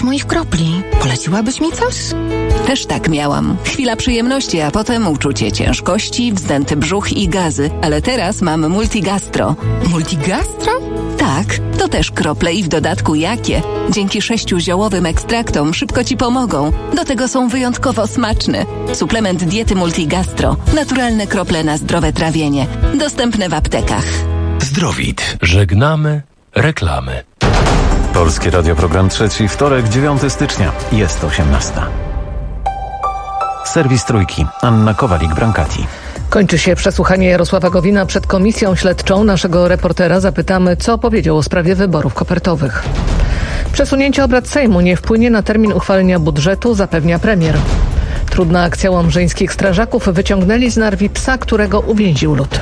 moich kropli. Poleciłabyś mi coś? Też tak miałam. Chwila przyjemności, a potem uczucie ciężkości, wzdęty brzuch i gazy. Ale teraz mam Multigastro. Multigastro? Tak, to też krople i w dodatku jakie. Dzięki 6 ziołowym ekstraktom szybko Ci pomogą. Do tego są wyjątkowo smaczne. Suplement diety Multigastro. Naturalne krople na zdrowe trawienie. Dostępne w aptekach. Zdrowit. Żegnamy reklamy. Polskie Radio, program trzeci, wtorek, 9 stycznia. Jest 18. Serwis Trójki. Anna Kowalik-Brankati. Kończy się przesłuchanie Jarosława Gowina przed komisją śledczą. Naszego reportera zapytamy, co powiedział o sprawie wyborów kopertowych. Przesunięcie obrad Sejmu nie wpłynie na termin uchwalenia budżetu, zapewnia premier. Trudna akcja łomżyńskich strażaków, wyciągnęli z narwi psa, którego uwięził lud.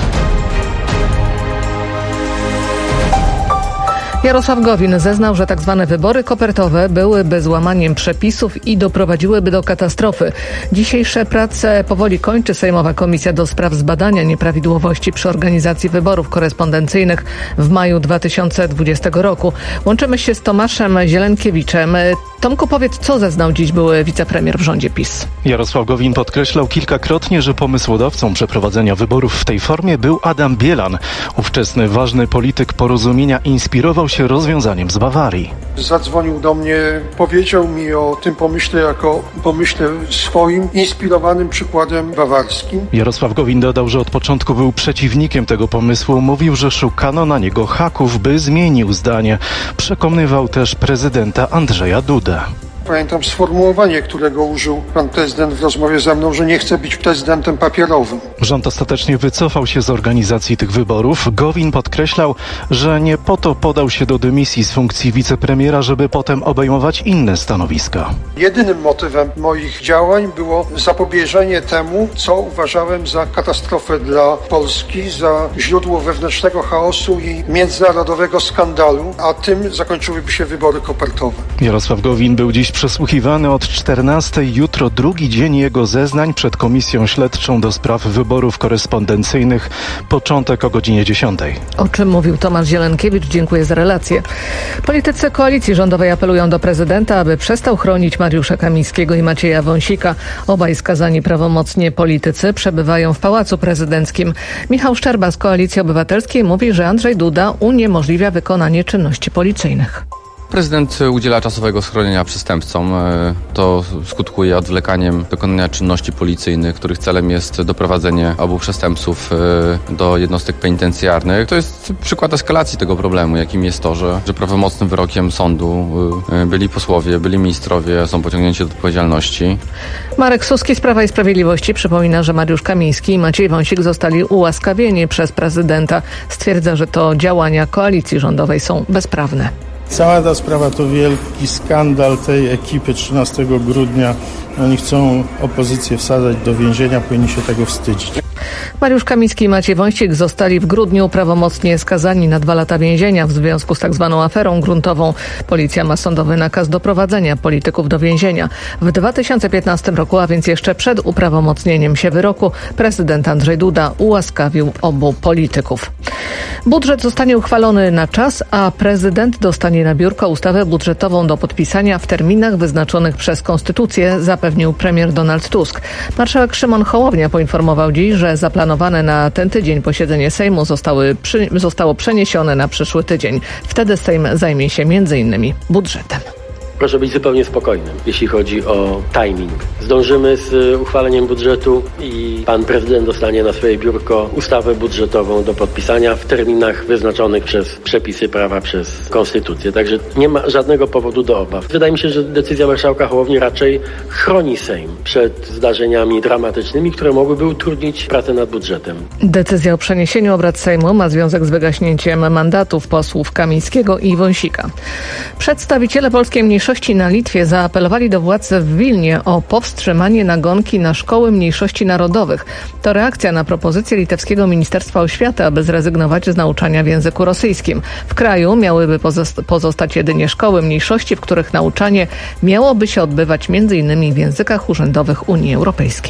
Jarosław Gowin zeznał, że tzw. wybory kopertowe byłyby złamaniem przepisów i doprowadziłyby do katastrofy. Dzisiejsze prace powoli kończy Sejmowa Komisja do spraw zbadania nieprawidłowości przy organizacji wyborów korespondencyjnych w maju 2020 roku. Łączymy się z Tomaszem Zielenkiewiczem. Tomku, powiedz, co zeznał dziś były wicepremier w rządzie PiS? Jarosław Gowin podkreślał kilkakrotnie, że pomysłodawcą przeprowadzenia wyborów w tej formie był Adam Bielan. Ówczesny ważny polityk Porozumienia inspirował się rozwiązaniem z Bawarii. Zadzwonił do mnie, powiedział mi o tym pomyśle jako pomyśle swoim, inspirowanym przykładem bawarskim. Jarosław Gowin dodał, że od początku był przeciwnikiem tego pomysłu. Mówił, że szukano na niego haków, by zmienił zdanie. Przekonywał też prezydenta Andrzeja Dudę. Pamiętam sformułowanie, którego użył pan prezydent w rozmowie ze mną, że nie chce być prezydentem papierowym. Rząd ostatecznie wycofał się z organizacji tych wyborów. Gowin podkreślał, że nie po to podał się do dymisji z funkcji wicepremiera, żeby potem obejmować inne stanowiska. Jedynym motywem moich działań było zapobieżenie temu, co uważałem za katastrofę dla Polski, za źródło wewnętrznego chaosu i międzynarodowego skandalu, a tym zakończyłyby się wybory kopertowe. Jarosław Gowin był dziś przesłuchiwany od 14. Jutro drugi dzień jego zeznań przed Komisją Śledczą do spraw wyborów korespondencyjnych. Początek o godzinie 10. O czym mówił Tomasz Zielenkiewic. Dziękuję za relację. Politycy koalicji rządowej apelują do prezydenta, aby przestał chronić Mariusza Kamińskiego i Macieja Wąsika. Obaj skazani prawomocnie politycy przebywają w Pałacu Prezydenckim. Michał Szczerba z Koalicji Obywatelskiej mówi, że Andrzej Duda uniemożliwia wykonanie czynności policyjnych. Prezydent udziela czasowego schronienia przestępcom. To skutkuje odwlekaniem wykonania czynności policyjnych, których celem jest doprowadzenie obu przestępców do jednostek penitencjarnych. To jest przykład eskalacji tego problemu, jakim jest to, że prawomocnym wyrokiem sądu byli posłowie, byli ministrowie są pociągnięci do odpowiedzialności. Marek Suski z Prawa i Sprawiedliwości przypomina, że Mariusz Kamiński i Maciej Wąsik zostali ułaskawieni przez prezydenta. Stwierdza, że to działania koalicji rządowej są bezprawne. Cała ta sprawa to wielki skandal tej ekipy 13 grudnia. Oni chcą opozycję wsadzać do więzienia, powinni się tego wstydzić. Mariusz Kamiński i Maciej Wąsik zostali w grudniu prawomocnie skazani na 2 lata więzienia w związku z tzw. aferą gruntową. Policja ma sądowy nakaz doprowadzenia polityków do więzienia. W 2015 roku, a więc jeszcze przed uprawomocnieniem się wyroku, prezydent Andrzej Duda ułaskawił obu polityków. Budżet zostanie uchwalony na czas, a prezydent dostanie na biurko ustawę budżetową do podpisania w terminach wyznaczonych przez Konstytucję, zapewnił premier Donald Tusk. Marszałek Szymon Hołownia poinformował dziś, że zaplanowane na ten tydzień posiedzenie Sejmu zostało przeniesione na przyszły tydzień. Wtedy Sejm zajmie się m.in. budżetem. Proszę być zupełnie spokojnym, jeśli chodzi o timing. Zdążymy z uchwaleniem budżetu i pan prezydent dostanie na swoje biurko ustawę budżetową do podpisania w terminach wyznaczonych przez przepisy prawa, przez konstytucję. Także nie ma żadnego powodu do obaw. Wydaje mi się, że decyzja marszałka Hołowni raczej chroni Sejm przed zdarzeniami dramatycznymi, które mogłyby utrudnić pracę nad budżetem. Decyzja o przeniesieniu obrad Sejmu ma związek z wygaśnięciem mandatów posłów Kamińskiego i Wąsika. Przedstawiciele polskiej mniejszości na Litwie zaapelowali do władz w Wilnie o powstrzymanie nagonki na szkoły mniejszości narodowych. To reakcja na propozycję litewskiego Ministerstwa Oświaty, aby zrezygnować z nauczania w języku rosyjskim. W kraju miałyby pozostać jedynie szkoły mniejszości, w których nauczanie miałoby się odbywać m.in. w językach urzędowych Unii Europejskiej.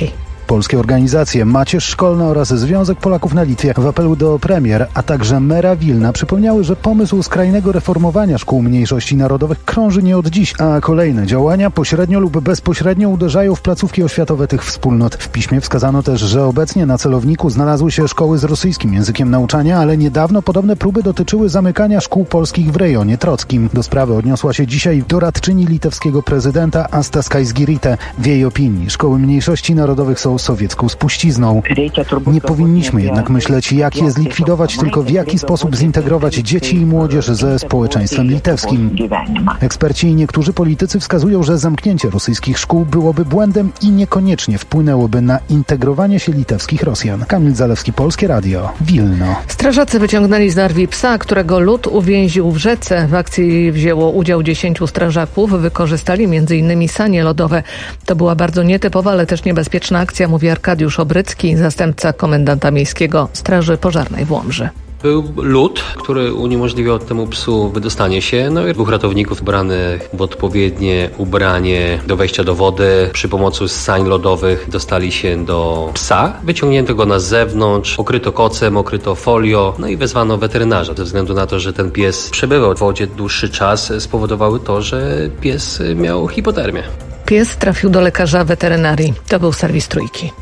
Polskie organizacje, Macierz Szkolna oraz Związek Polaków na Litwie w apelu do premier, a także mera Wilna przypomniały, że pomysł skrajnego reformowania szkół mniejszości narodowych krąży nie od dziś, a kolejne działania pośrednio lub bezpośrednio uderzają w placówki oświatowe tych wspólnot. W piśmie wskazano też, że obecnie na celowniku znalazły się szkoły z rosyjskim językiem nauczania, ale niedawno podobne próby dotyczyły zamykania szkół polskich w rejonie trockim. Do sprawy odniosła się dzisiaj doradczyni litewskiego prezydenta Asta Skaisgirytė. W jej opinii szkoły mniejszości narodowych są sowiecką spuścizną. Nie powinniśmy jednak myśleć, jak je zlikwidować, tylko w jaki sposób zintegrować dzieci i młodzież ze społeczeństwem litewskim. Eksperci i niektórzy politycy wskazują, że zamknięcie rosyjskich szkół byłoby błędem i niekoniecznie wpłynęłoby na integrowanie się litewskich Rosjan. Kamil Zalewski, Polskie Radio, Wilno. Strażacy wyciągnęli z narwi psa, którego lud uwięził w rzece. W akcji wzięło udział 10 strażaków. Wykorzystali m.in. sanie lodowe. To była bardzo nietypowa, ale też niebezpieczna akcja, mówi Arkadiusz Obrycki, zastępca komendanta miejskiego Straży Pożarnej w Łomży. Był lód, który uniemożliwiał temu psu wydostanie się. No i 2 ratowników ubranych w odpowiednie ubranie do wejścia do wody. Przy pomocy sań lodowych dostali się do psa. Wyciągnięto go na zewnątrz, okryto kocem, okryto folio, no i wezwano weterynarza. Ze względu na to, że ten pies przebywał w wodzie dłuższy czas, spowodowały to, że pies miał hipotermię. Pies trafił do lekarza weterynarii. To był serwis Trójki.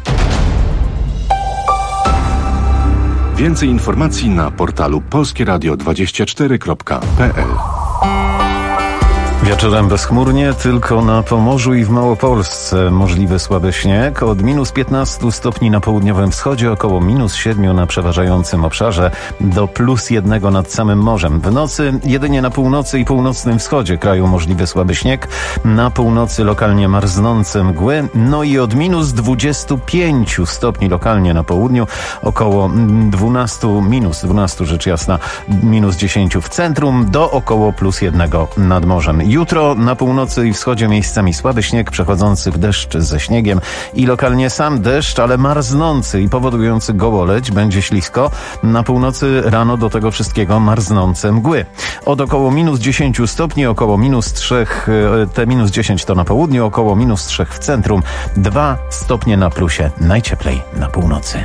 Więcej informacji na portalu polskieradio24.pl. Wieczorem bezchmurnie, tylko na Pomorzu i w Małopolsce możliwy słaby śnieg. Od -15 stopni na południowym wschodzie, około -7 na przeważającym obszarze, do +1 nad samym morzem. W nocy jedynie na północy i północnym wschodzie kraju możliwy słaby śnieg. Na północy lokalnie marznące mgły. No i od -25 stopni lokalnie na południu, około -12 rzecz jasna, -10 w centrum, do około +1 nad morzem. Jutro na północy i wschodzie miejscami słaby śnieg przechodzący w deszcz ze śniegiem i lokalnie sam deszcz, ale marznący i powodujący gołoleć, będzie ślisko. Na północy rano do tego wszystkiego marznące mgły. Od około -10 stopni, około -3, te -10 to na południu, około -3 w centrum, 2 stopnie na plusie, najcieplej na północy.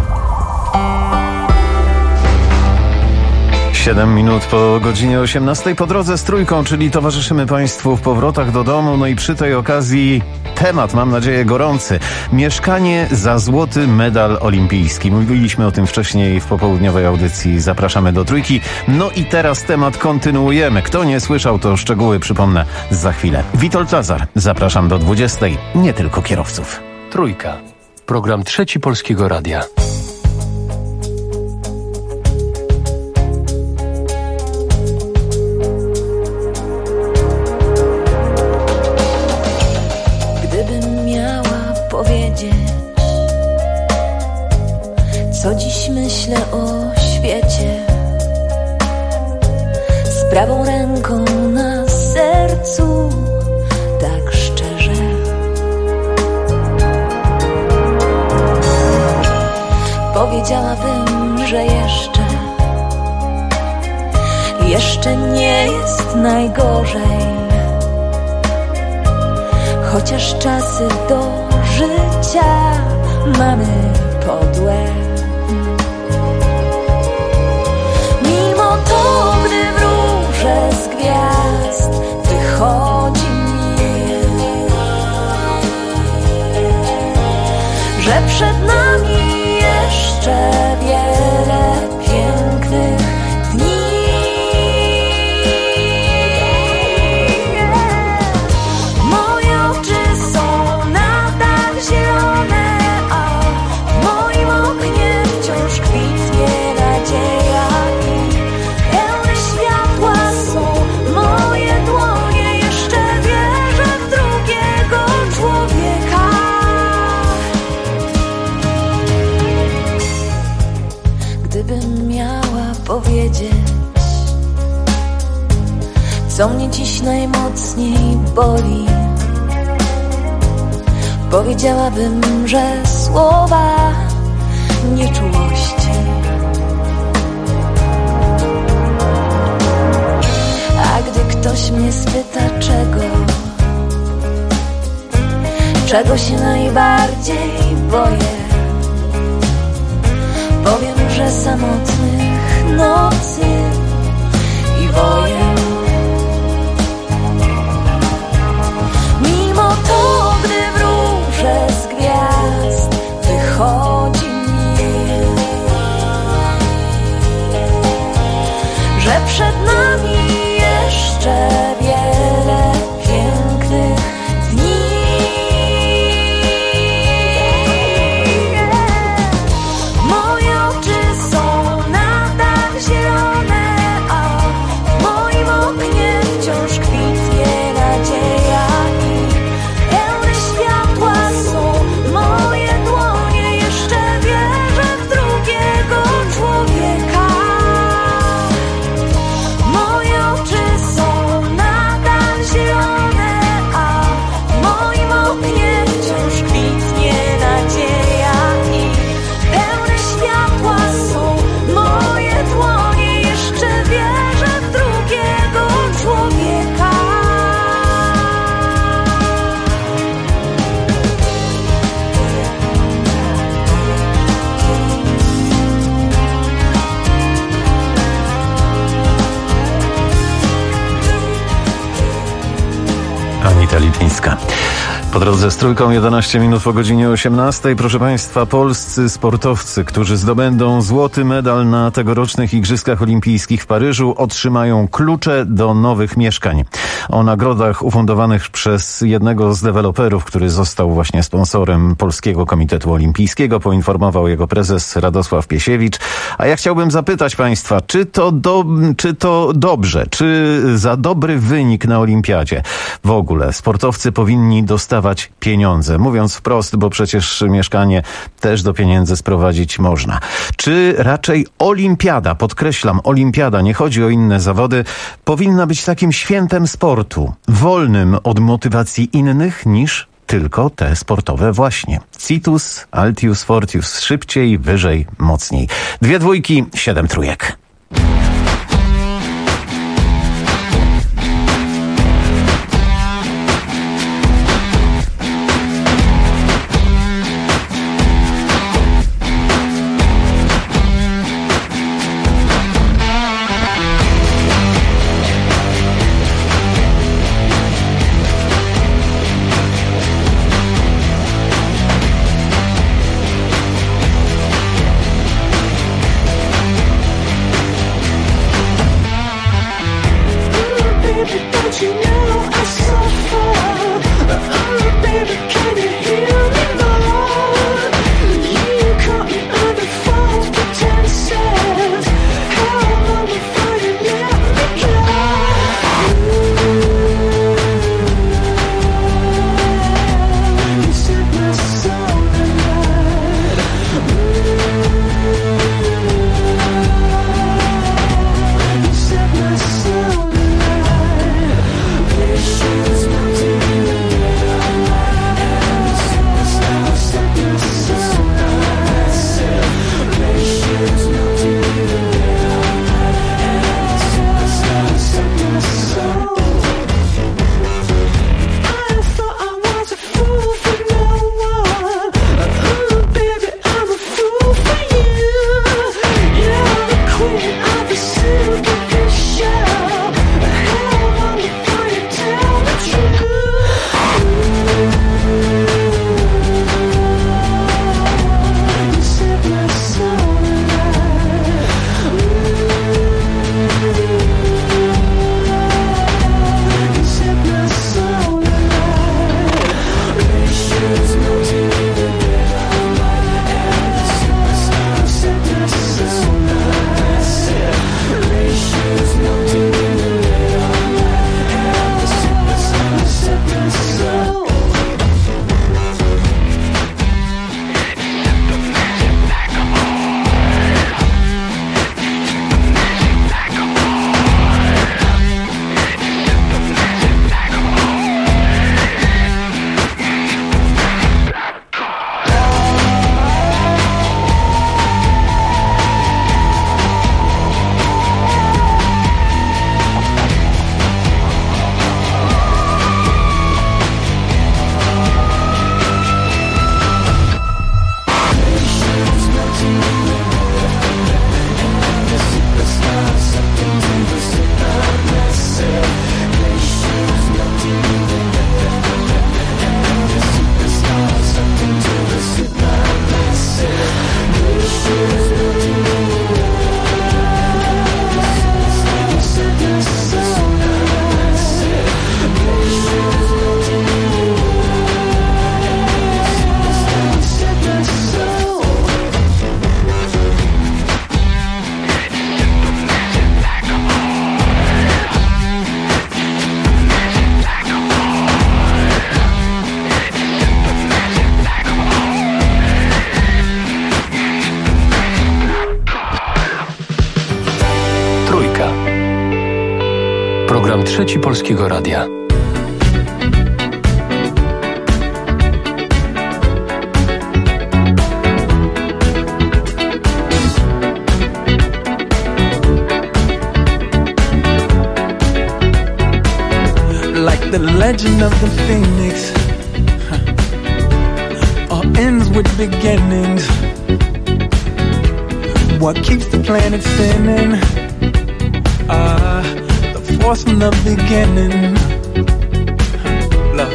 7 minut po godzinie 18 po drodze z Trójką, czyli towarzyszymy Państwu w powrotach do domu. No i przy tej okazji temat, mam nadzieję, gorący. Mieszkanie za złoty medal olimpijski. Mówiliśmy o tym wcześniej w popołudniowej audycji. Zapraszamy do Trójki. No i teraz temat kontynuujemy. Kto nie słyszał, to szczegóły przypomnę za chwilę. Witold Lazar, zapraszam do 20. Nie tylko kierowców. Trójka. Program Trzeci Polskiego Radia. Co dziś myślę o świecie, z prawą ręką na sercu, tak szczerze. Powiedziałabym, że jeszcze nie jest najgorzej, chociaż czasy do życia mamy podłe. Gdy wróże z gwiazd wychodzi mi, że przed nami jeszcze wiele pięknych dni. Moje oczy są nadal zielone, a w moim oknie wciąż kwitnie nadzieja. Gdybym miała powiedzieć, co mnie dziś najmocniej boli, powiedziałabym, że słowa nieczułości. A gdy ktoś mnie spyta czego, czego się najbardziej boję. Powiem, że samotnych nocy i wojen. Mimo to, gdy wróże z gwiazd wychodzi mi, że przed nami jeszcze wiele pięknych dni. Moje oczy są nadal zielone, a w moim oknie wciąż kwitnie nadzieja i pełne światła są moje dłonie. Jeszcze wierzę w drugiego człowieka. Moje oczy są nadal zielone, a w moim oknie wciąż kwitnie nadzieja i pełne światła są moje dłonie. Jeszcze wierzę w drugiego człowieka. Anita Lipińska. Po drodze z Trójką 11 minut po godzinie 18. Proszę Państwa, polscy sportowcy, którzy zdobędą złoty medal na tegorocznych Igrzyskach Olimpijskich w Paryżu, otrzymają klucze do nowych mieszkań. O nagrodach ufundowanych przez jednego z deweloperów, który został właśnie sponsorem Polskiego Komitetu Olimpijskiego, poinformował jego prezes Radosław Piesiewicz. A ja chciałbym zapytać Państwa, czy to dobrze, czy za dobry wynik na olimpiadzie w ogóle sportowcy powinni dostawać pieniądze? Mówiąc wprost, bo przecież mieszkanie też do pieniędzy sprowadzić można. Czy raczej olimpiada, podkreślam, olimpiada, nie chodzi o inne zawody, powinna być takim świętem sportu, wolnym od motywacji innych niż tylko te sportowe właśnie. Citus, Altius, Fortius, szybciej, wyżej, mocniej. 2 dwójki, 7 trójek. Trzeci Polskiego Radia. Like the legend of the phoenix, all ends with beginnings. What keeps the planet spinning? The force from the beginning. Love.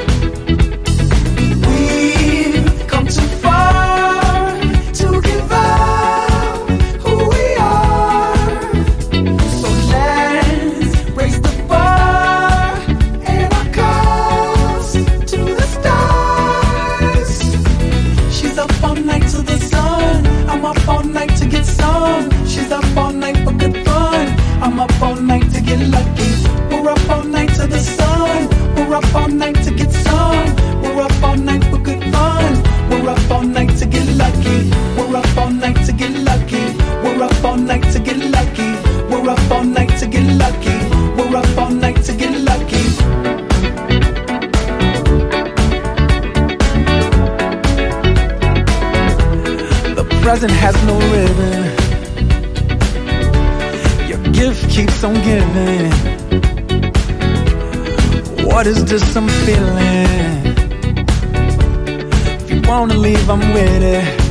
We've come too far to give up who we are. So let's raise the bar and our cause to the stars. She's up all night to the sun. I'm up all night to get some. She's up all night for good fun. I'm up all night to get lucky. We're up all night to the sun. We're up all night to get some. We're up all night for good fun. We're up all night to get lucky. We're up all night to get lucky. We're up all night to get lucky. We're up all night to get lucky. We're up all night to get lucky. The present has no ribbon. Your gift keeps on giving. What is this I'm feeling? If you wanna leave, I'm with it.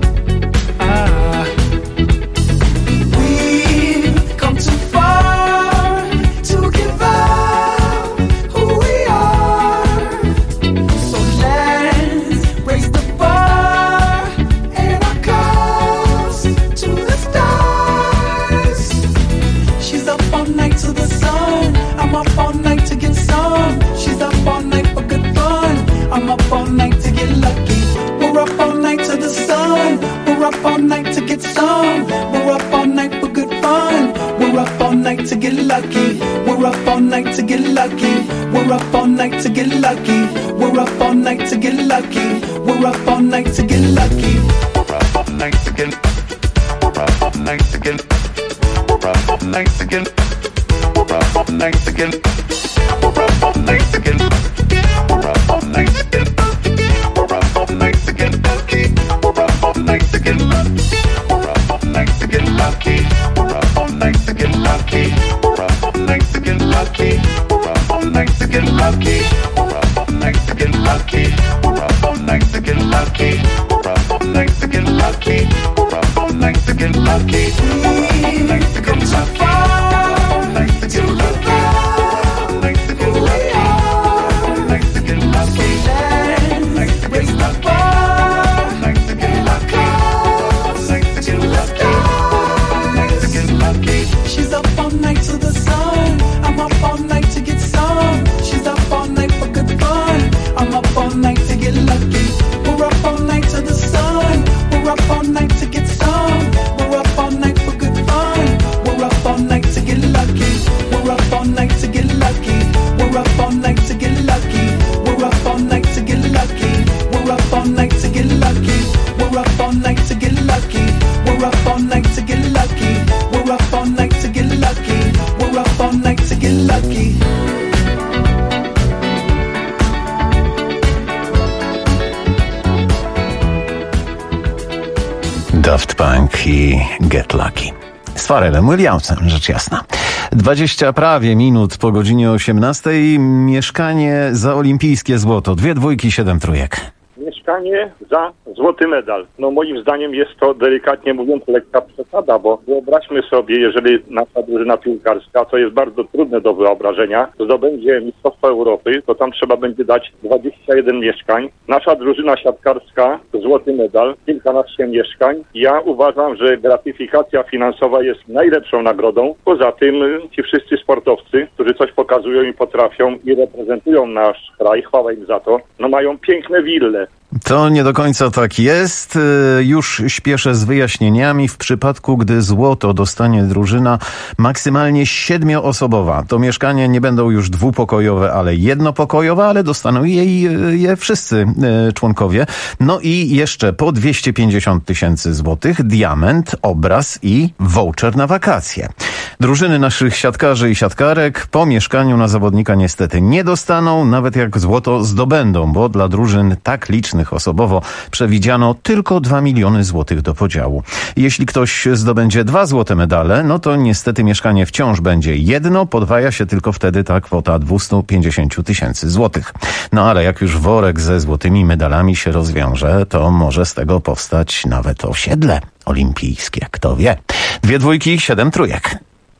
We've come too far to give up who we are. So let's raise the bar and our cause to the stars. She's up all night to the sun. I'm up all night to get some. She's up all night for good fun. I'm up all night to get lucky. We're up all night to the sun. We're up all night to get some. We're up all night for good fun. We're up all night to get lucky. We're up all night to get lucky. We're up all night to get lucky. We're up all night to get lucky. We're up all night to get lucky. We're up all night to get. We're up all night to get. We're up all night to get. We're up all night to get. We're up all night to get. We're up all night to get. We're up all night to get lucky. We're up all night to get lucky. We're up all night to get lucky. We're up all night to get lucky. We're up all night to get lucky. We're up all night to get lucky. We're up all night to get lucky. We're up all night to get lucky. We're up all night to get lucky. We're up all night to get lucky. We've come too far to give up who we are. So let's raise the bar and our cause to the stars. She's up all night to the sun. I'm up all night to get some. She's up all night for good fun. I'm up all night to get lucky. We're up all night to the sun. We're up all night to get some. We're up all night for good fun. We're up all night to get lucky. We're up all night to get lucky. We're up all night to get lucky. We're up all night to get lucky. We're up all night to get lucky. We're up all night to get lucky. We're up all night to get lucky. We're up all night to get lucky. We're up all night to get lucky. Daft Punk i Get Lucky. Z Pharrellem Williamsem, rzecz jasna. 20 prawie minut po godzinie 18. Mieszkanie za olimpijskie złoto. 2 dwójki, 7 trójek. Mieszkanie za złoty medal. No moim zdaniem jest to, delikatnie mówiąc, lekka przesada, bo wyobraźmy sobie, jeżeli nasza drużyna piłkarska, co jest bardzo trudne do wyobrażenia, zdobędzie Mistrzostwo Europy, to tam trzeba będzie dać 21 mieszkań. Nasza drużyna siatkarska, złoty medal, kilkanaście mieszkań. Ja uważam, że gratyfikacja finansowa jest najlepszą nagrodą. Poza tym ci wszyscy sportowcy, którzy coś pokazują i potrafią i reprezentują nasz kraj, chwała im za to, no mają piękne wille. To nie do końca tak jest. Już śpieszę z wyjaśnieniami. W przypadku, gdy złoto dostanie drużyna maksymalnie 7-osobowa, to mieszkania nie będą już dwupokojowe, ale jednopokojowe, ale dostaną je wszyscy członkowie. No i jeszcze po 250 000 złotych diament, obraz i voucher na wakacje. Drużyny naszych siatkarzy i siatkarek po mieszkaniu na zawodnika niestety nie dostaną, nawet jak złoto zdobędą, bo dla drużyn tak licznych osobowo przewidziano tylko 2 miliony złotych do podziału. Jeśli ktoś zdobędzie 2 złote medale, no to niestety mieszkanie wciąż będzie jedno, podwaja się tylko wtedy ta kwota 250 000 złotych. No ale jak już worek ze złotymi medalami się rozwiąże, to może z tego powstać nawet osiedle olimpijskie. Kto wie? 2 dwójki, 7 trójek.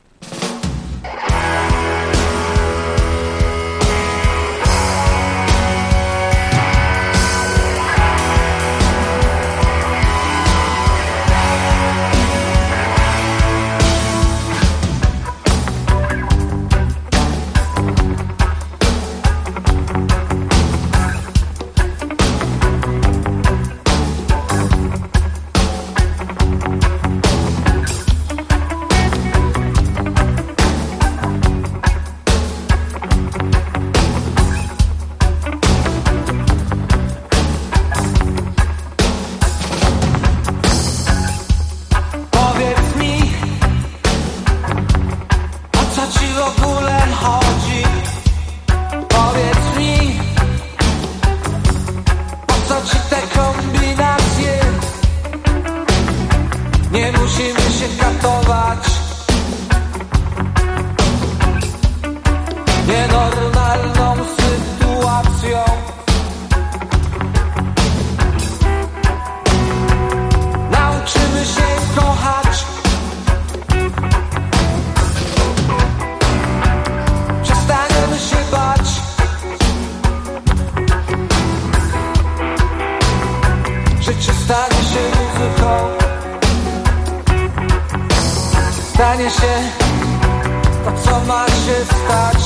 Stanie się to, co ma się stać.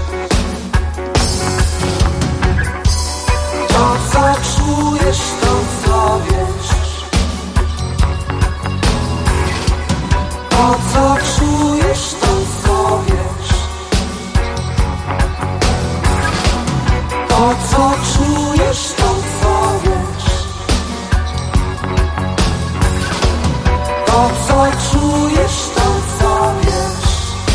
To, co czujesz, to, co wiesz. To, co czujesz, to, co wiesz. To, co czujesz, to, co wiesz. To, co czujesz, to, co wiesz.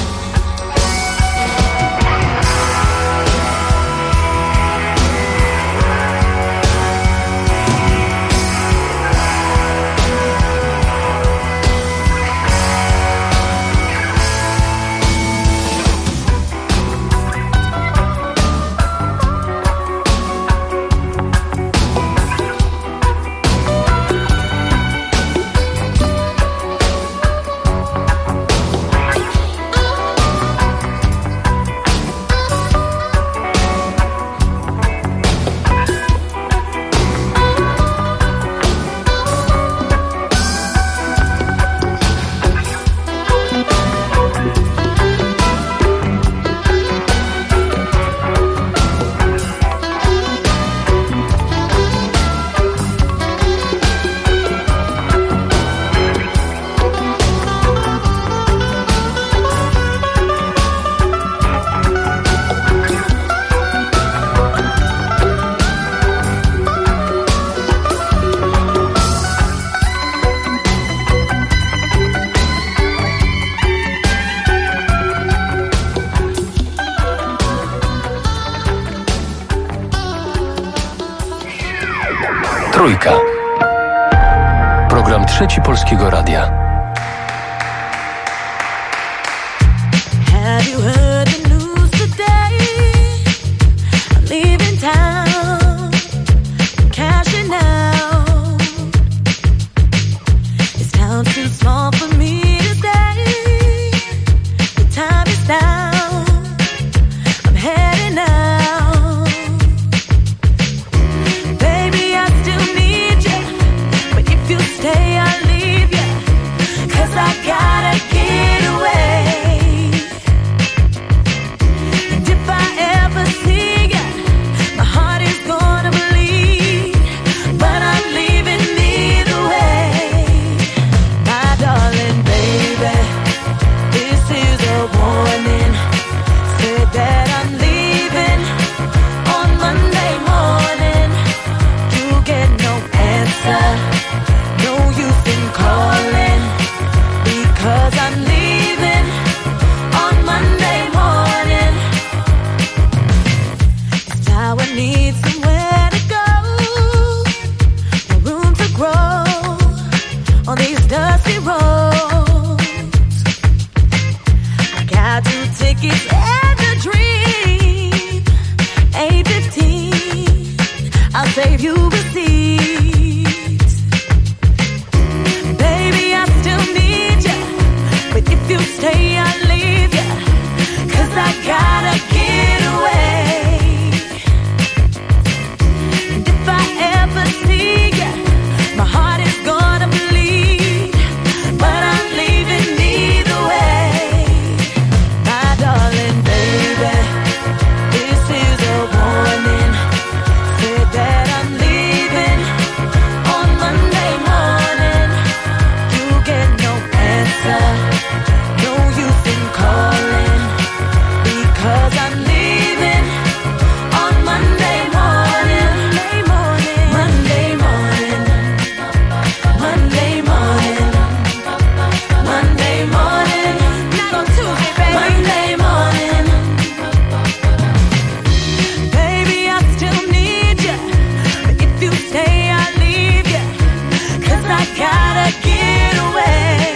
Trójka. Program Trzeci Polskiego Radia. Have you heard the news today? I'm leaving town, cashing out. This town's too small for me to stay. The time is now, I'm heading out. Baby, I still need you, but if you stay, I'll leave you. save you receipts. Baby, I still need you, but if you stay, I'll leave you, 'cause I gotta get away. And if I ever see you, my heart is gonna bleed, but I'm leaving either way. My darling baby, this is a warning. Said that I'm leaving on Monday morning. You get no answer, no use in calling, because I'm leaving on Monday morning. Monday morning, Monday morning, Monday morning, not on Tuesday, baby. Monday morning. Baby, I still need you, but if you stay, I'll leave you, 'cause I gotta get away.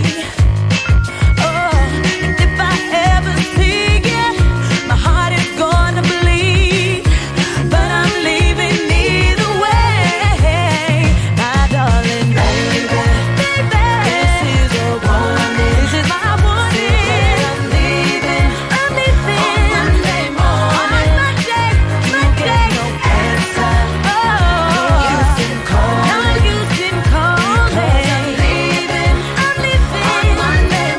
Oh, and if I ever see you, my heart is gonna bleed, but I'm leaving either way. My darling baby, this is a warning. This is my warning. I'm leaving on Monday morning. On Monday. You get no answer. No use in calling. Because I'm leaving on Monday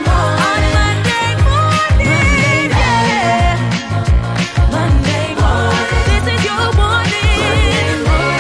morning. Yeah. Monday morning. This is your warning.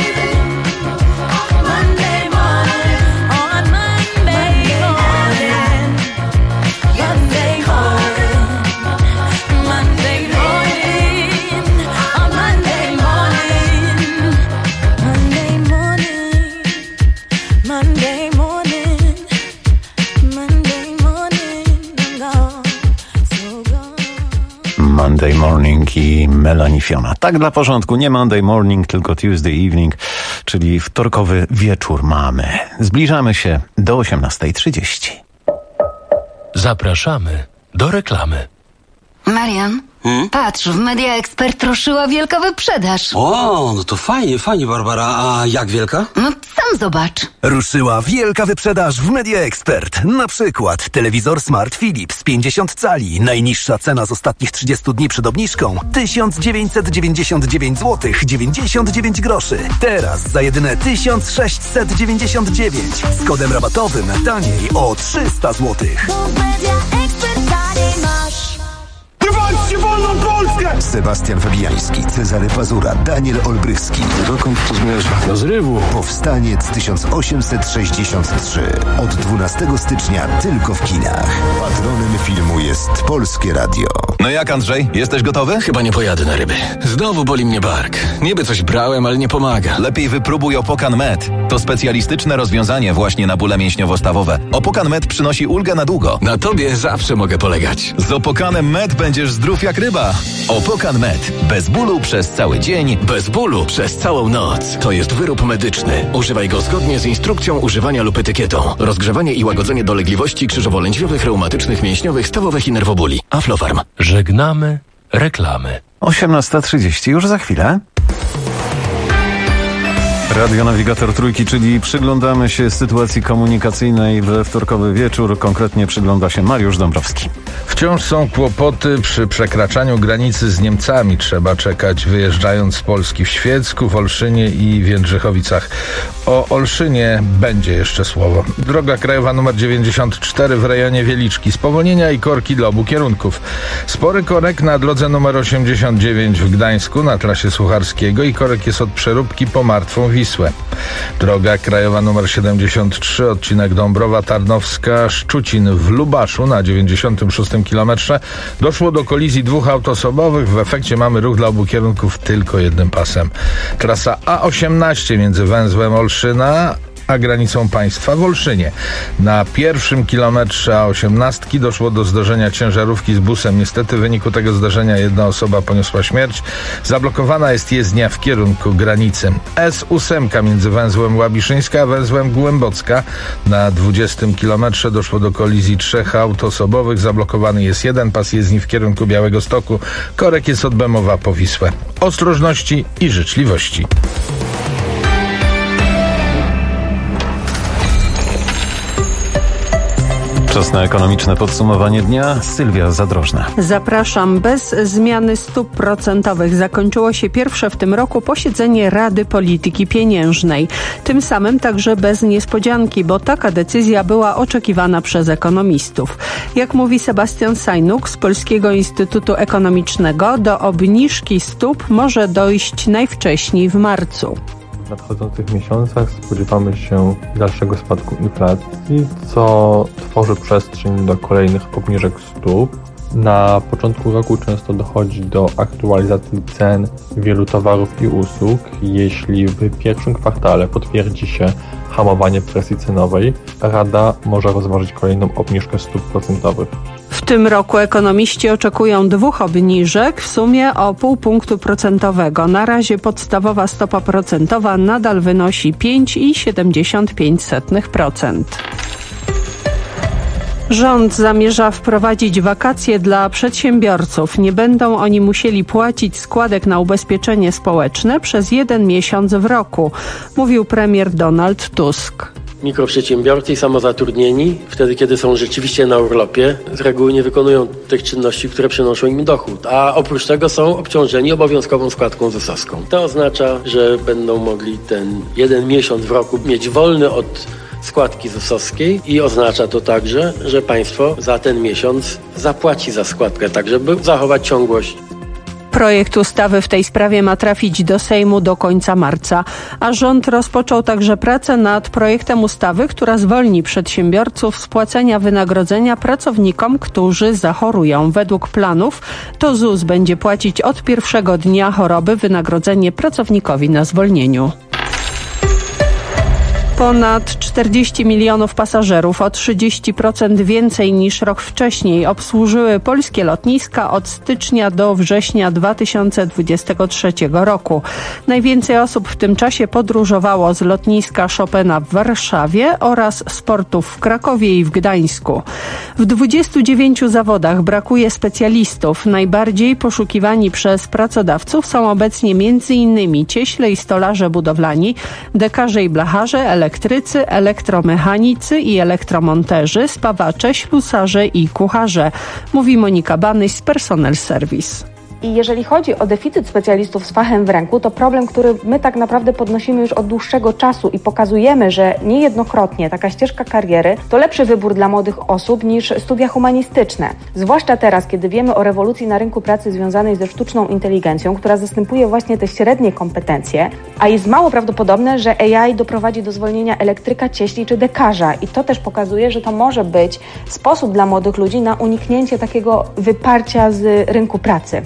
Monday morning. On Monday morning. Monday morning. Monday morning. On Monday morning. Monday morning. Monday morning. Monday morning. I'm gone. So gone. Monday Morning i Melanie Fiona. Tak dla porządku, nie Monday Morning, tylko Tuesday Evening, czyli wtorkowy wieczór mamy. Zbliżamy się do 18:30. Zapraszamy do reklamy. Marian, patrz, w Media Expert ruszyła wielka wyprzedaż. O, no to fajnie, Barbara. A jak wielka? No sam zobacz. Ruszyła wielka wyprzedaż w Media Expert. Na przykład telewizor Smart Philips 50 cali. Najniższa cena z ostatnich 30 dni przed obniżką 1999 zł 99 groszy. Teraz za jedyne 1699. Z kodem rabatowym taniej o 300 zł. Wywalczcie wolną Polskę! Sebastian Fabiański, Cezary Pazura, Daniel Olbrychski. Dokąd to zmierza? Do zrywu. Powstaniec 1863. Od 12 stycznia tylko w kinach. Patronem filmu jest Polskie Radio. No jak, Andrzej? Jesteś gotowy? Chyba nie pojadę na ryby. Znowu boli mnie bark. Niby coś brałem, ale nie pomaga. Lepiej wypróbuj Opokan Med. To specjalistyczne rozwiązanie właśnie na bóle mięśniowo-stawowe. Opokan Med przynosi ulgę na długo. Na tobie zawsze mogę polegać. Z Opokanem Med będziesz zdrów jak ryba. Opokan Med. Bez bólu przez cały dzień. Bez bólu przez całą noc. To jest wyrób medyczny. Używaj go zgodnie z instrukcją używania lub etykietą. Rozgrzewanie i łagodzenie dolegliwości krzyżowo-lędźwiowych, reumatycznych, mięśniowych, stawowych i nerwobóli. Aflofarm. Żegnamy reklamy. 18:30 już za chwilę. Radionawigator Trójki, czyli przyglądamy się sytuacji komunikacyjnej we wtorkowy wieczór. Konkretnie przygląda się Mariusz Dąbrowski. Wciąż są kłopoty przy przekraczaniu granicy z Niemcami. Trzeba czekać wyjeżdżając z Polski w Świecku, w Olszynie i w Jędrzechowicach. O Olszynie będzie jeszcze słowo. Droga krajowa nr 94 w rejonie Wieliczki. Spowolnienia i korki dla obu kierunków. Spory korek na drodze nr 89 w Gdańsku na trasie Sucharskiego i korek jest od Przeróbki po Martwą Wisłę. Droga krajowa nr 73, odcinek Dąbrowa Tarnowska, Szczucin w Lubaszu na 96 kilometrze. Doszło do kolizji dwóch aut osobowych. W efekcie mamy ruch dla obu kierunków tylko jednym pasem. Trasa A18 między węzłem Olszyna a granicą państwa w Olszynie. Na pierwszym kilometrze A18 doszło do zdarzenia ciężarówki z busem. Niestety w wyniku tego zdarzenia jedna osoba poniosła śmierć. Zablokowana jest jezdnia w kierunku granicy. S8 między węzłem Łabiszyńska a węzłem Głębocka. Na 20 kilometrze doszło do kolizji trzech aut osobowych. Zablokowany jest jeden pas jezdni w kierunku Białegostoku. Korek jest od Bemowa po Wisłę. Ostrożności i życzliwości. Czas na ekonomiczne podsumowanie dnia. Sylwia Zadrożna. Zapraszam. Bez zmiany stóp procentowych zakończyło się pierwsze w tym roku posiedzenie Rady Polityki Pieniężnej. Tym samym także bez niespodzianki, bo taka decyzja była oczekiwana przez ekonomistów. Jak mówi Sebastian Sajnuk z Polskiego Instytutu Ekonomicznego, do obniżki stóp może dojść najwcześniej w marcu. W nadchodzących miesiącach spodziewamy się dalszego spadku inflacji, co tworzy przestrzeń do kolejnych obniżek stóp. Na początku roku często dochodzi do aktualizacji cen wielu towarów i usług. Jeśli w pierwszym kwartale potwierdzi się hamowanie presji cenowej, Rada może rozważyć kolejną obniżkę stóp procentowych. W tym roku ekonomiści oczekują 2 obniżek, w sumie o 0,5 punktu procentowego. Na razie podstawowa stopa procentowa nadal wynosi 5,75%. Rząd zamierza wprowadzić wakacje dla przedsiębiorców. Nie będą oni musieli płacić składek na ubezpieczenie społeczne przez 1 miesiąc w roku, mówił premier Donald Tusk. Mikroprzedsiębiorcy i samozatrudnieni, wtedy kiedy są rzeczywiście na urlopie, z reguły nie wykonują tych czynności, które przynoszą im dochód, a oprócz tego są obciążeni obowiązkową składką ZUS-owską. To oznacza, że będą mogli ten 1 miesiąc w roku mieć wolny od składki ZUS-owskiej i oznacza to także, że państwo za ten miesiąc zapłaci za składkę, tak żeby zachować ciągłość. Projekt ustawy w tej sprawie ma trafić do Sejmu do końca marca, a rząd rozpoczął także pracę nad projektem ustawy, która zwolni przedsiębiorców z płacenia wynagrodzenia pracownikom, którzy zachorują. Według planów to ZUS będzie płacić od pierwszego dnia choroby wynagrodzenie pracownikowi na zwolnieniu. Ponad 40 milionów pasażerów, o 30% więcej niż rok wcześniej, obsłużyły polskie lotniska od stycznia do września 2023 roku. Najwięcej osób w tym czasie podróżowało z lotniska Chopina w Warszawie oraz z portów w Krakowie i w Gdańsku. W 29 zawodach brakuje specjalistów. Najbardziej poszukiwani przez pracodawców są obecnie m.in. cieśle i stolarze budowlani, dekarze i blacharze, elektrycy, elektromechanicy i elektromonterzy, spawacze, ślusarze i kucharze, mówi Monika Banyś z Personel Service. I jeżeli chodzi o deficyt specjalistów z fachem w ręku, to problem, który my tak naprawdę podnosimy już od dłuższego czasu i pokazujemy, że niejednokrotnie taka ścieżka kariery to lepszy wybór dla młodych osób niż studia humanistyczne. Zwłaszcza teraz, kiedy wiemy o rewolucji na rynku pracy związanej ze sztuczną inteligencją, która zastępuje właśnie te średnie kompetencje, a jest mało prawdopodobne, że AI doprowadzi do zwolnienia elektryka, cieśli czy dekarza. I to też pokazuje, że to może być sposób dla młodych ludzi na uniknięcie takiego wyparcia z rynku pracy.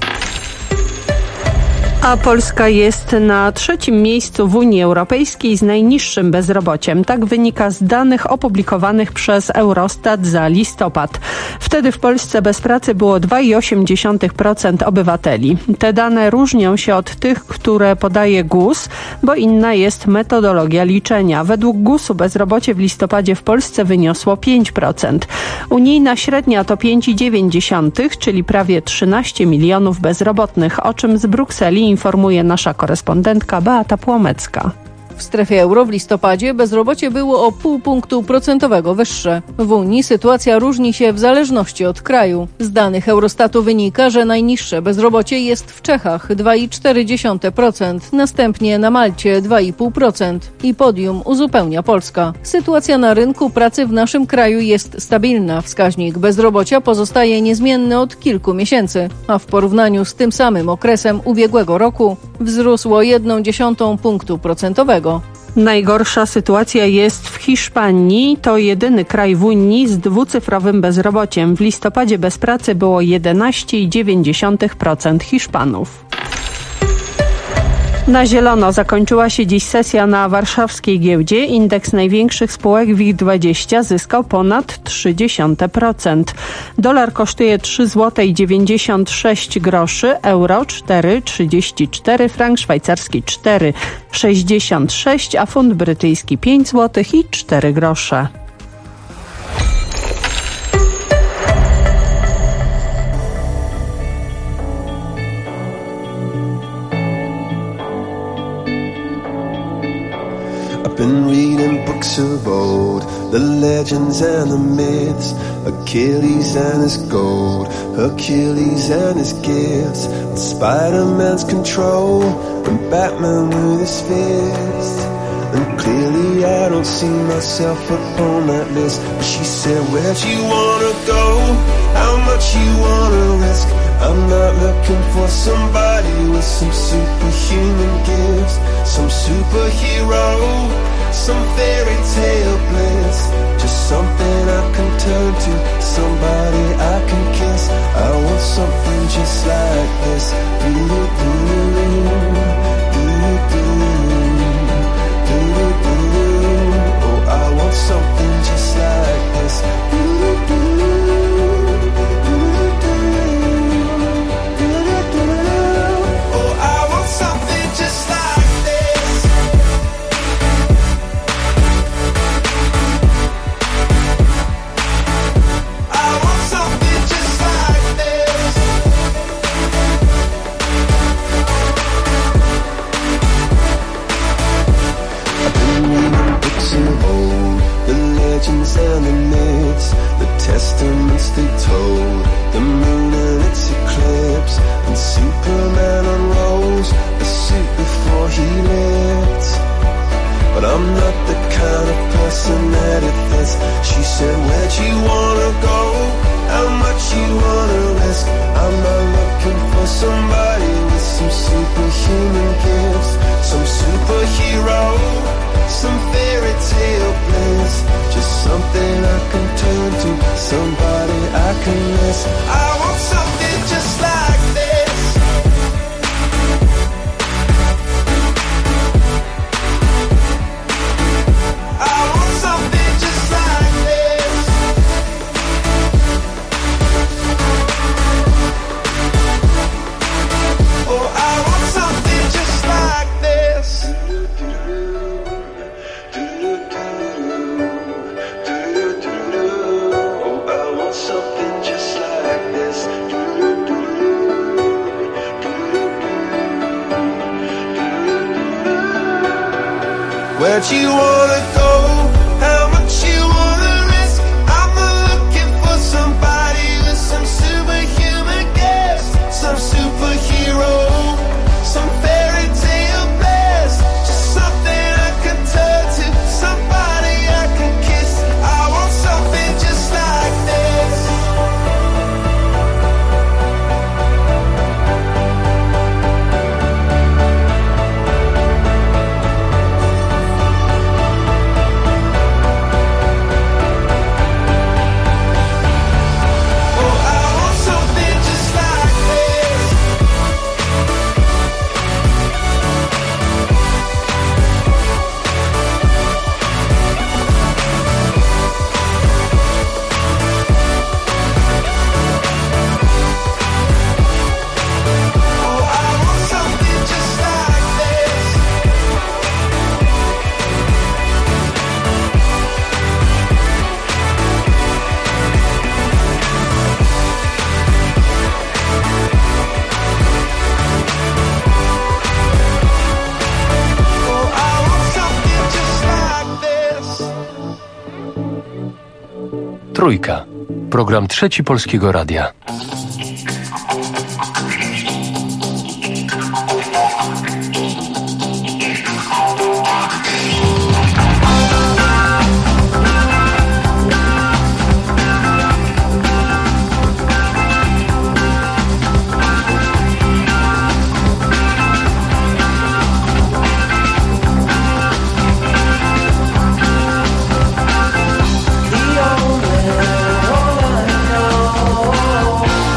A Polska jest na 3. miejscu w Unii Europejskiej z najniższym bezrobociem. Tak wynika z danych opublikowanych przez Eurostat za listopad. Wtedy w Polsce bez pracy było 2,8% obywateli. Te dane różnią się od tych, które podaje GUS, bo inna jest metodologia liczenia. Według GUS-u bezrobocie w listopadzie w Polsce wyniosło 5%. Unijna średnia to 5,9%, czyli prawie 13 milionów bezrobotnych, o czym z Brukseli informuje nasza korespondentka Beata Płomecka. W strefie euro w listopadzie bezrobocie było o 0,5 punktu procentowego wyższe. W Unii sytuacja różni się w zależności od kraju. Z danych Eurostatu wynika, że najniższe bezrobocie jest w Czechach 2,4%, następnie na Malcie 2,5% i podium uzupełnia Polska. Sytuacja na rynku pracy w naszym kraju jest stabilna. Wskaźnik bezrobocia pozostaje niezmienny od kilku miesięcy, a w porównaniu z tym samym okresem ubiegłego roku wzrósł o 0,1 punktu procentowego. Najgorsza sytuacja jest w Hiszpanii. To jedyny kraj w Unii z dwucyfrowym bezrobociem. W listopadzie bez pracy było 11,9% Hiszpanów. Na zielono zakończyła się dziś sesja na warszawskiej giełdzie. Indeks największych spółek WIG20 zyskał ponad 0,3%. Dolar kosztuje 3,96 zł, euro 4,34, frank szwajcarski 4,66, a funt brytyjski 5 zł i 4 grosze. I've been reading books of old, the legends and the myths, Achilles and his gold, Hercules and his gifts, and Spider-Man's control, and Batman with his fist. And clearly I don't see myself upon that list. But she said, where'd you wanna go? How much you wanna risk? I'm not looking for somebody with some superhuman gifts, some superhero, some fairy tale bliss. Just something I can turn to, somebody I can kiss. I want something just like this. Oh, I want something just like this. And the myths, the testaments they told, the moon and its eclipse, and Superman unrolls the suit before he lived. But I'm not the kind of person that it fits. She said, where'd you wanna go? How much you wanna risk? I'm not looking for somebody with some superhuman gifts, some superhero, some fairy tale bliss. Just something I can turn to, somebody I can miss. I want something just like this. I want something just like this. Oh, I want something just like this. Something just like this. Where'd you wanna go? How much you wanna risk? I'm not looking for somebody with some superhuman gifts, some superhero, some fairy tale bliss. Just something I can turn to, somebody I can kiss. I want something just like this. Trójka. Program Trzeci Polskiego Radia. The only one I know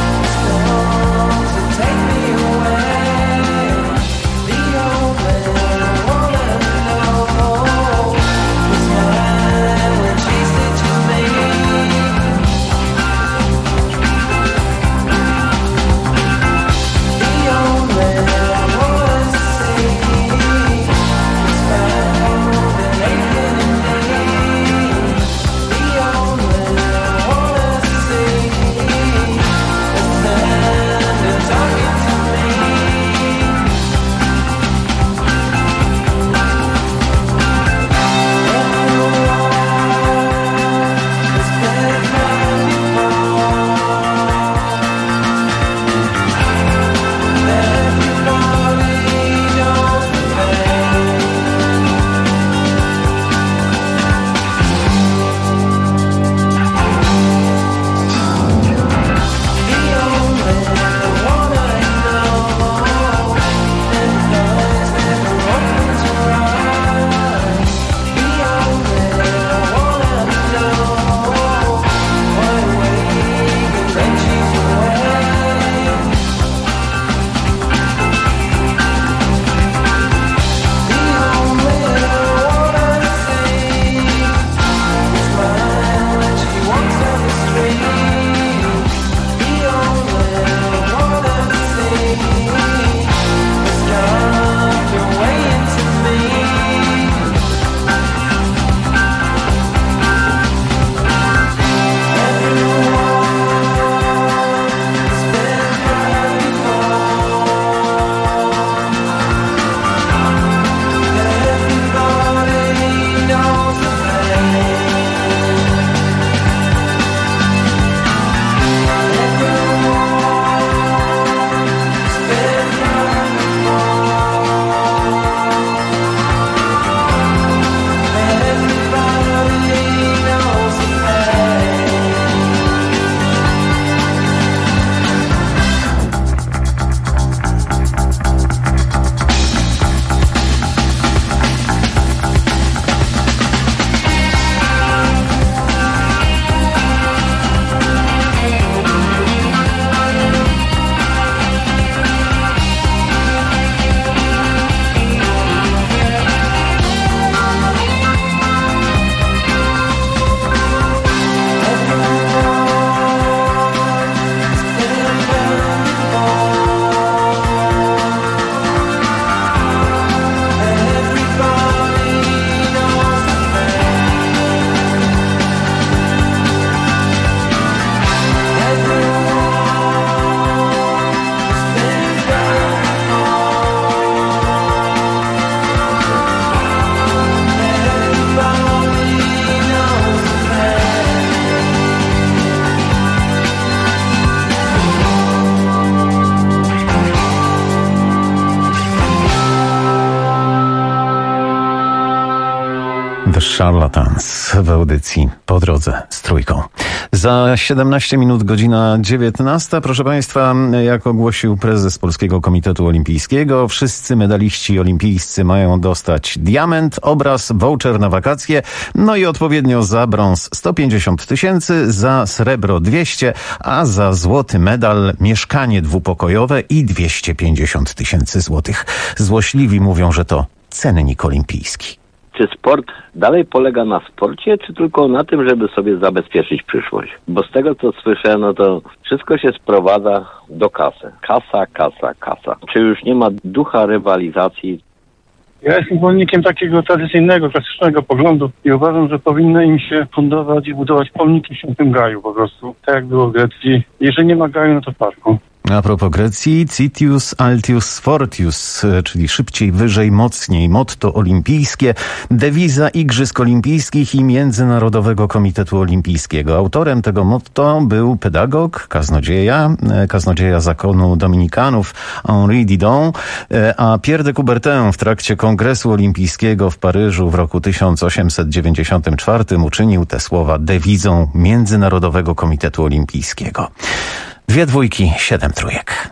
The Charlatans w audycji Po drodze z Trójką. Za 17 minut godzina 19. Proszę Państwa, jak ogłosił prezes Polskiego Komitetu Olimpijskiego, wszyscy medaliści olimpijscy mają dostać diament, obraz, voucher na wakacje, no i odpowiednio za brąz 150 000, za srebro 200, a za złoty medal mieszkanie dwupokojowe i 250 000 złotych. Złośliwi mówią, że to cennik olimpijski. Czy sport dalej polega na sporcie, czy tylko na tym, żeby sobie zabezpieczyć przyszłość? Bo z tego, co słyszę, no to wszystko się sprowadza do kasy. Kasa, kasa, kasa. Czy już nie ma ducha rywalizacji? Ja jestem zwolennikiem takiego tradycyjnego, klasycznego poglądu i uważam, że powinno im się fundować i budować pomniki w Świętym Gaju po prostu, tak jak było w Grecji. Jeżeli nie ma Gaju, no to w parku. A propos Grecji, Citius Altius Fortius, czyli szybciej, wyżej, mocniej. Motto olimpijskie, dewiza Igrzysk Olimpijskich i Międzynarodowego Komitetu Olimpijskiego. Autorem tego motto był pedagog, kaznodzieja zakonu dominikanów Henri Didon, a Pierre de Coubertin w trakcie Kongresu Olimpijskiego w Paryżu w roku 1894 uczynił te słowa dewizą Międzynarodowego Komitetu Olimpijskiego. 2 dwójki, 7 trójek.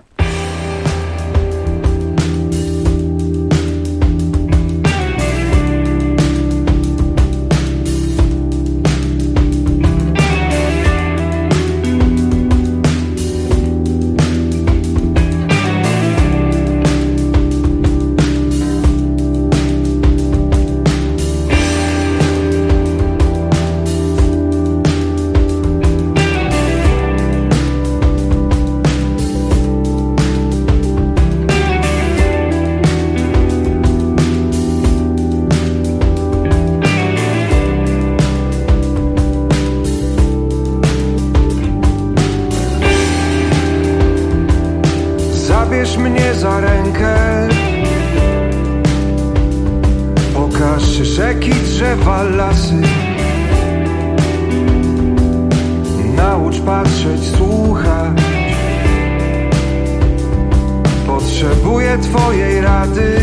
Zabierz mnie za rękę, pokaż rzeki, drzewa, lasy. Naucz patrzeć, słuchać. Potrzebuję Twojej rady.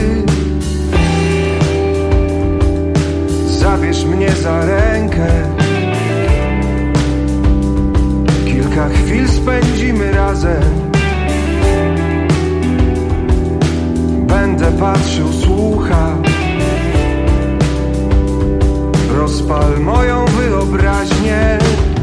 Zabierz mnie za rękę, kilka chwil spędzimy razem. Będę patrzył, słuchał. Rozpal moją wyobraźnię.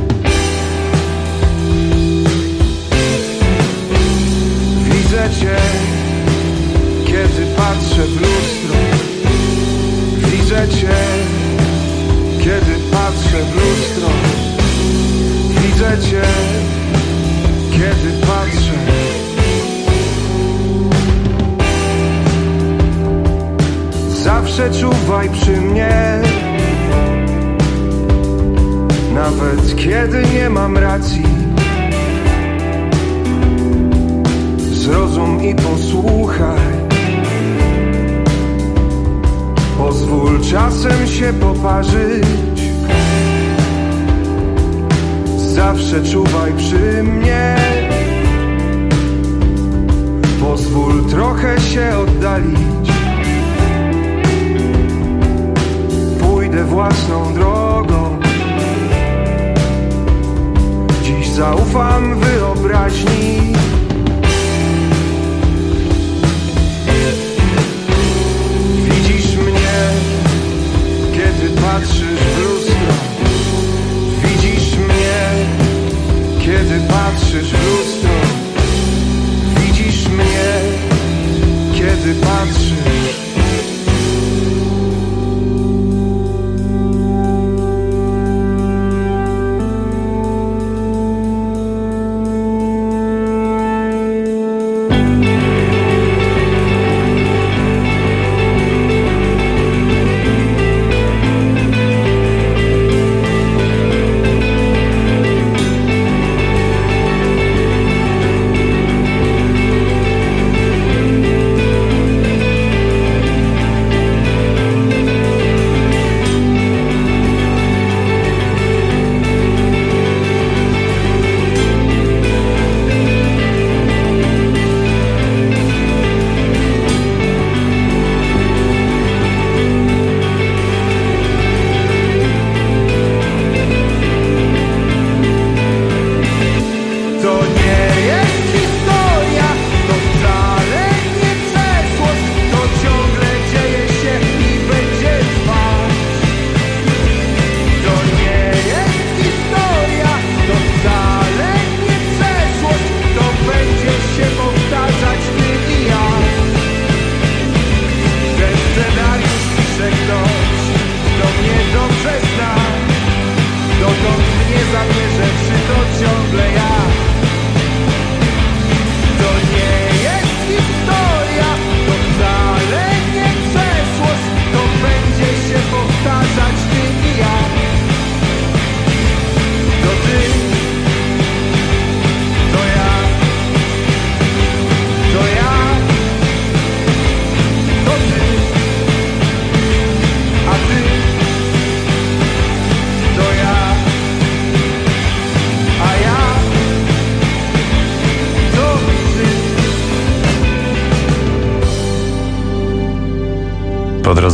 Widzę Cię, kiedy patrzę w lustro. Widzę Cię, kiedy patrzę w lustro. Widzę Cię, kiedy patrzę. Zawsze czuwaj przy mnie, nawet kiedy nie mam racji. Zrozum i posłuchaj. Pozwól czasem się poparzyć. Zawsze czuwaj przy mnie. Pozwól trochę się oddalić. Pójdę własną drogą. Dziś zaufam wyobraźni. Widzisz mnie, kiedy patrzysz w lustro. Widzisz mnie, kiedy patrzysz w lustro. Widzisz mnie, kiedy patrzysz.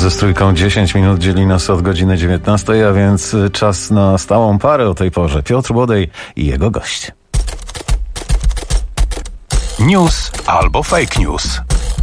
Ze Strójką 10 minut dzieli nas od godziny 19, a więc czas na stałą parę o tej porze. Piotr Bodej i jego gość. News albo fake news?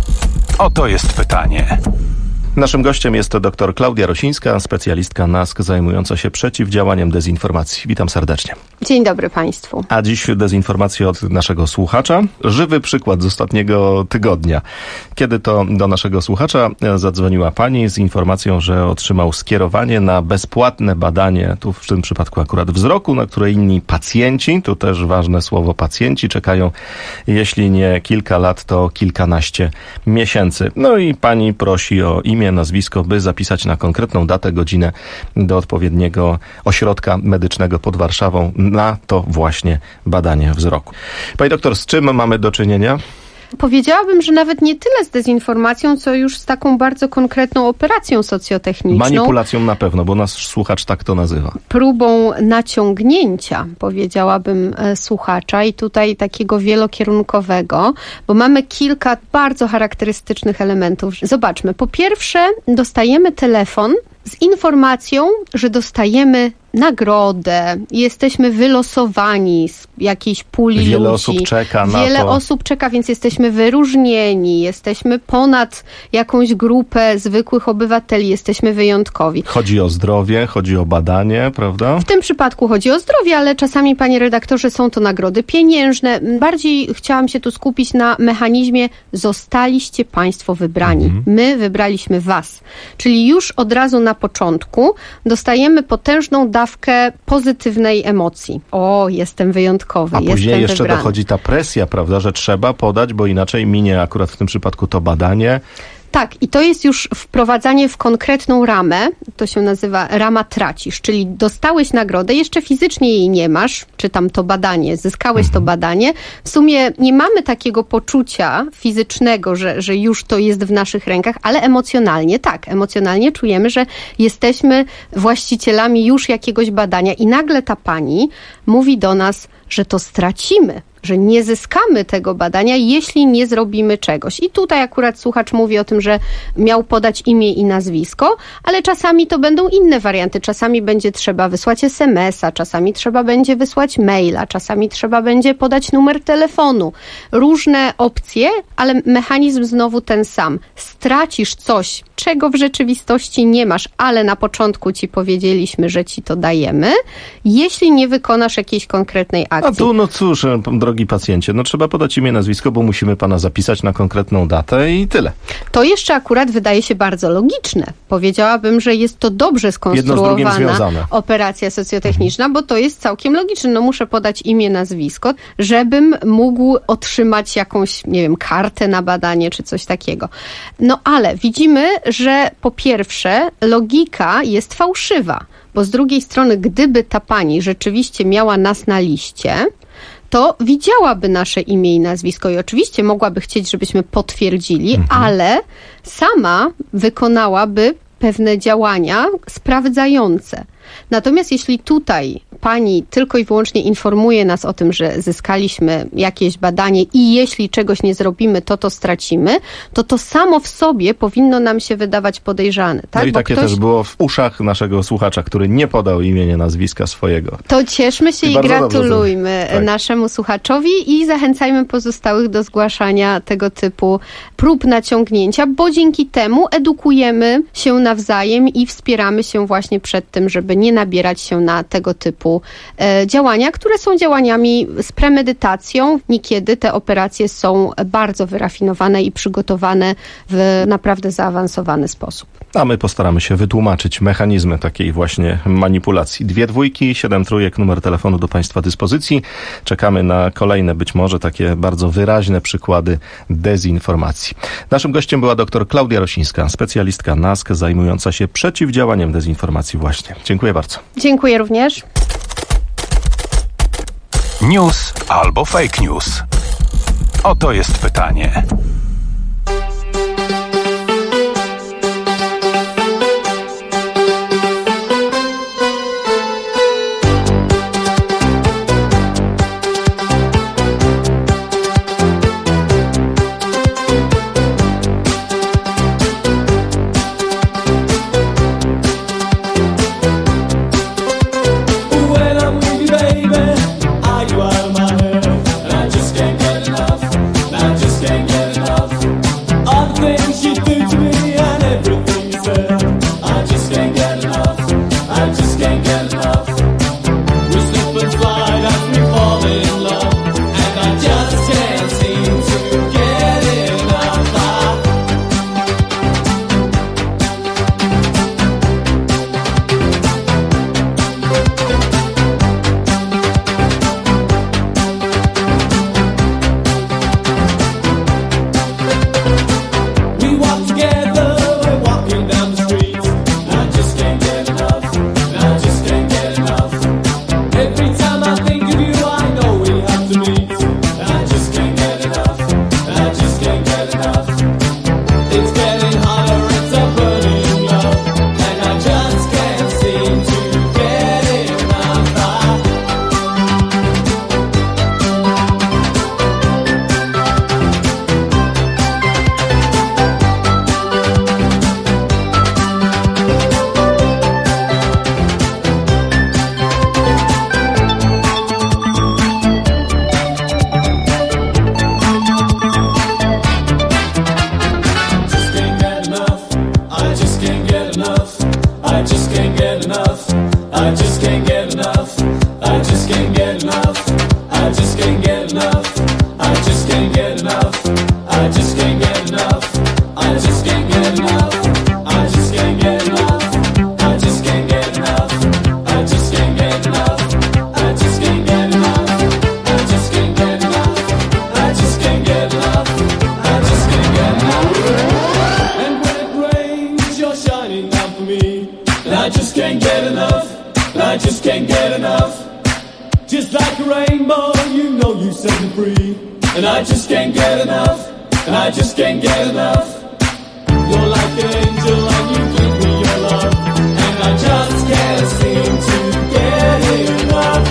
Oto jest pytanie. Naszym gościem jest dr Klaudia Rosińska, specjalistka NASK zajmująca się przeciwdziałaniem dezinformacji. Witam serdecznie. Dzień dobry Państwu. A dziś dezinformacje od naszego słuchacza. Żywy przykład z ostatniego tygodnia. Kiedy to do naszego słuchacza zadzwoniła pani z informacją, że otrzymał skierowanie na bezpłatne badanie, tu w tym przypadku akurat wzroku, na które inni pacjenci, tu też ważne słowo pacjenci, czekają jeśli nie kilka lat, to kilkanaście miesięcy. No i pani prosi o imię, nazwisko, by zapisać na konkretną datę, godzinę do odpowiedniego ośrodka medycznego pod Warszawą na to właśnie badanie wzroku. Pani doktor, z czym mamy do czynienia? Powiedziałabym, że nawet nie tyle z dezinformacją, co już z taką bardzo konkretną operacją socjotechniczną. Manipulacją na pewno, bo nasz słuchacz tak to nazywa. Próbą naciągnięcia, powiedziałabym, słuchacza i tutaj takiego wielokierunkowego, bo mamy kilka bardzo charakterystycznych elementów. Zobaczmy, po pierwsze dostajemy telefon z informacją, że dostajemy nagrodę, jesteśmy wylosowani z jakiejś puli ludzi. Wiele osób czeka na to. Wiele osób czeka, więc jesteśmy wyróżnieni, jesteśmy ponad jakąś grupę zwykłych obywateli, jesteśmy wyjątkowi. Chodzi o zdrowie, chodzi o badanie, prawda? W tym przypadku chodzi o zdrowie, ale czasami, panie redaktorze, są to nagrody pieniężne. Bardziej chciałam się tu skupić na mechanizmie zostaliście państwo wybrani. My wybraliśmy was. Czyli już od razu na początku dostajemy potężną dawkę pozytywnej emocji. O, jestem wyjątkowy, a później jestem jeszcze wybrany. Dochodzi ta presja, prawda, że trzeba podać, bo inaczej minie akurat w tym przypadku to badanie. Tak, i to jest już wprowadzanie w konkretną ramę, to się nazywa rama tracisz, czyli dostałeś nagrodę, jeszcze fizycznie jej nie masz, czy tam to badanie, zyskałeś to badanie. W sumie nie mamy takiego poczucia fizycznego, że już to jest w naszych rękach, ale emocjonalnie tak, emocjonalnie czujemy, że jesteśmy właścicielami już jakiegoś badania i nagle ta pani mówi do nas, że to stracimy, że nie zyskamy tego badania, jeśli nie zrobimy czegoś. I tutaj akurat słuchacz mówi o tym, że miał podać imię i nazwisko, ale czasami to będą inne warianty. Czasami będzie trzeba wysłać SMS-a, czasami trzeba będzie wysłać maila, czasami trzeba będzie podać numer telefonu. Różne opcje, ale mechanizm znowu ten sam. Stracisz coś, czego w rzeczywistości nie masz, ale na początku ci powiedzieliśmy, że ci to dajemy, jeśli nie wykonasz jakiejś konkretnej akcji. A tu, no cóż, drogi pacjencie, no trzeba podać imię, nazwisko, bo musimy pana zapisać na konkretną datę i tyle. To jeszcze akurat wydaje się bardzo logiczne. Powiedziałabym, że jest to dobrze skonstruowana operacja socjotechniczna, bo to jest całkiem logiczne. No muszę podać imię, nazwisko, żebym mógł otrzymać jakąś, nie wiem, kartę na badanie czy coś takiego. No ale widzimy, że po pierwsze logika jest fałszywa, bo z drugiej strony, gdyby ta pani rzeczywiście miała nas na liście, to widziałaby nasze imię i nazwisko i oczywiście mogłaby chcieć, żebyśmy potwierdzili, ale sama wykonałaby pewne działania sprawdzające. Natomiast jeśli tutaj pani tylko i wyłącznie informuje nas o tym, że zyskaliśmy jakieś badanie i jeśli czegoś nie zrobimy, to stracimy, to samo w sobie powinno nam się wydawać podejrzane. Tak? No i takie też było w uszach naszego słuchacza, który nie podał imienia, nazwiska swojego. To cieszmy się i gratulujmy naszemu słuchaczowi i zachęcajmy pozostałych do zgłaszania tego typu prób naciągnięcia, bo dzięki temu edukujemy się nawzajem i wspieramy się właśnie przed tym, żeby nie nabierać się na tego typu działania, które są działaniami z premedytacją. Niekiedy te operacje są bardzo wyrafinowane i przygotowane w naprawdę zaawansowany sposób. A my postaramy się wytłumaczyć mechanizmy takiej właśnie manipulacji. 2 dwójki, 7 trójek, numer telefonu do państwa dyspozycji. Czekamy na kolejne, być może takie bardzo wyraźne przykłady dezinformacji. Naszym gościem była dr Klaudia Rosińska, specjalistka NASK zajmująca się przeciwdziałaniem dezinformacji właśnie. Dziękuję bardzo. Dziękuję również. News albo fake news? Oto jest pytanie. enough. I just can't get enough. I just can't get enough. I just can't get enough. I just can't get enough. I just can't get enough. I just can't get enough. I just can't get enough. I just can't get enough. I just can't get enough. I just can't get enough. I just can't get enough. I just can't get enough. I just can't get enough. I just can't get enough. And when it rains, you're shining down for me. And I just can't get enough. And I just can't get enough. Just like a rainbow, you know you set me free. And I just can't get enough. And I just can't get enough. You're like an angel and you give me your love. And I just can't seem to get enough.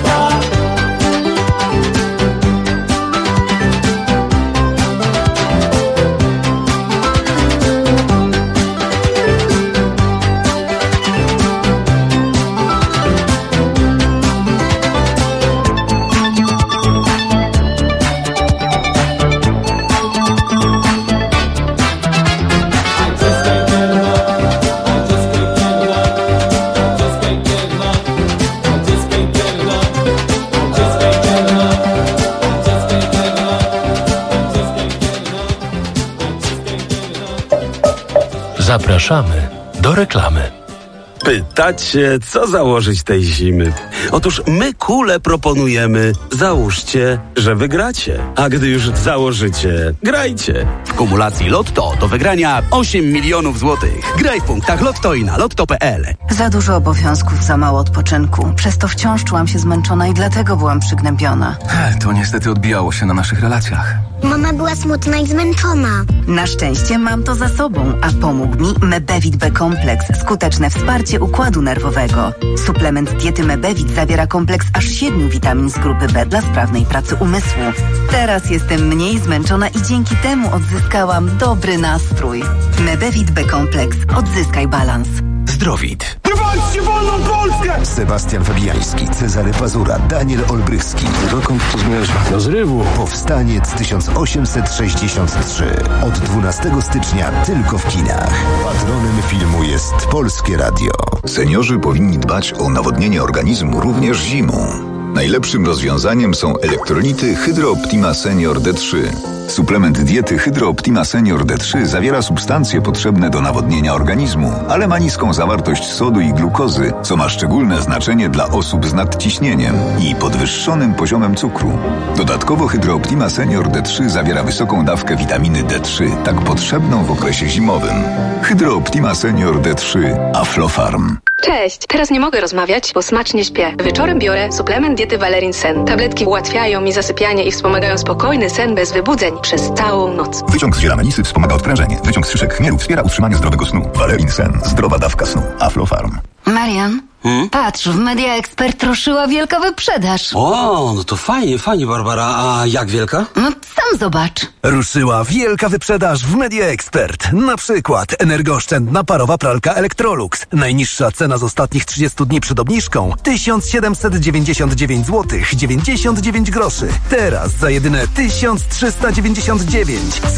Zapraszamy do reklamy. Pytacie, co założyć tej zimy? Otóż my kule proponujemy. Załóżcie, że wygracie. A gdy już założycie, grajcie. W kumulacji Lotto do wygrania 8 milionów złotych. Graj w punktach Lotto i na lotto.pl. Za dużo obowiązków, za mało odpoczynku. Przez to wciąż czułam się zmęczona i dlatego byłam przygnębiona. To niestety odbijało się na naszych relacjach. Mama była smutna i zmęczona. Na szczęście mam to za sobą, a pomógł mi Mebevit B-kompleks. Skuteczne wsparcie układu nerwowego. Suplement diety Mebevit zawiera kompleks aż 7 witamin z grupy B dla sprawnej pracy umysłu. Teraz jestem mniej zmęczona i dzięki temu odzyskałam dobry nastrój. Mebevit B-kompleks. Odzyskaj balans. Zdrowit. Wywalczcie wolną Polskę! Sebastian Fabiański, Cezary Pazura, Daniel Olbrychski. Dokąd to zmierza? Do zrywu. Powstaniec 1863. Od 12 stycznia tylko w kinach. Patronem filmu jest Polskie Radio. Seniorzy powinni dbać o nawodnienie organizmu również zimą. Najlepszym rozwiązaniem są elektrolity Hydro Optima Senior D3. Suplement diety Hydro Optima Senior D3 zawiera substancje potrzebne do nawodnienia organizmu, ale ma niską zawartość sodu i glukozy, co ma szczególne znaczenie dla osób z nadciśnieniem i podwyższonym poziomem cukru. Dodatkowo Hydro Optima Senior D3 zawiera wysoką dawkę witaminy D3, tak potrzebną w okresie zimowym. Hydro Optima Senior D3 Aflofarm. Cześć! Teraz nie mogę rozmawiać, bo smacznie śpię. Wieczorem biorę suplement diety Valerin Sen. Tabletki ułatwiają mi zasypianie i wspomagają spokojny sen bez wybudzeń przez całą noc. Wyciąg z ziela melisy wspomaga odprężenie. Wyciąg z szyszek chmielu wspiera utrzymanie zdrowego snu. Valerin Sen. Zdrowa dawka snu. Aflofarm. Marian, patrz, w Media Expert ruszyła wielka wyprzedaż. O, no to fajnie, Barbara. A jak wielka? No sam zobacz. Ruszyła wielka wyprzedaż w Media Expert. Na przykład energooszczędna parowa pralka Electrolux. Najniższa cena z ostatnich 30 dni przed obniżką 1799 zł 99 groszy. Teraz za jedyne 1399